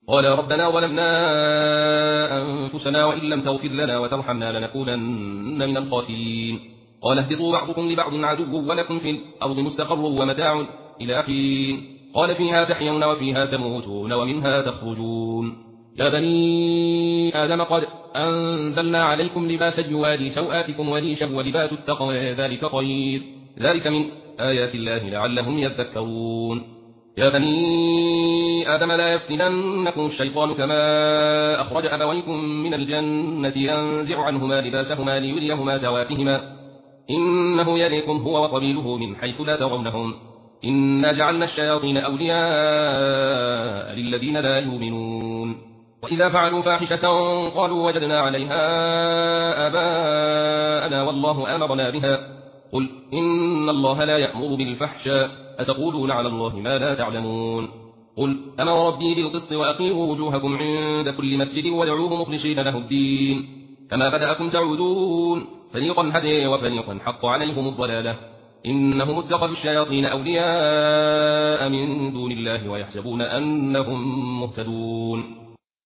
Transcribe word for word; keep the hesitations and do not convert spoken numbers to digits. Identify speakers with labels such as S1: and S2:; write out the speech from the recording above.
S1: قال ربنا ظلمنا أنفسنا وإن لم تغفر لنا وترحمنا لنكونن من الخاسرين. قال اهبطوا بعضكم لبعض عدو ولكم في الأرض مستقر ومتاع إلى حين. قال فيها تحيون وفيها تموتون ومنها تخرجون. يا بني آدم قد أنزلنا عليكم لباسا يواري سوآتكم وريشا ولباس التقوى ذلك خير ذلك من آيات الله لعلهم يذكرون. يا بني آدم لا يفتننكم الشيطان كما أخرج أبويكم من الجنة ينزع عنهما لباسهما ليريهما سواتهما إنه يريكم هو وقبيله من حيث لا ترونهم إنا جعلنا الشياطين أولياء للذين لا يؤمنون. وإذا فعلوا فاحشة قالوا وجدنا عليها آباءنا والله أمرنا بها قل إن الله لا يأمر بالفحشاء أتقولون على الله ما لا تعلمون. قل أمر ربي بالقسط وأقيموا وجوهكم عند كل مسجد ودعوه مخلصين له الدين كما بدأكم تعودون فريقا هدي وفريقا حق عليهم الضلالة إنهم اتخذوا الشياطين أولياء من دون الله ويحسبون أنهم مهتدون.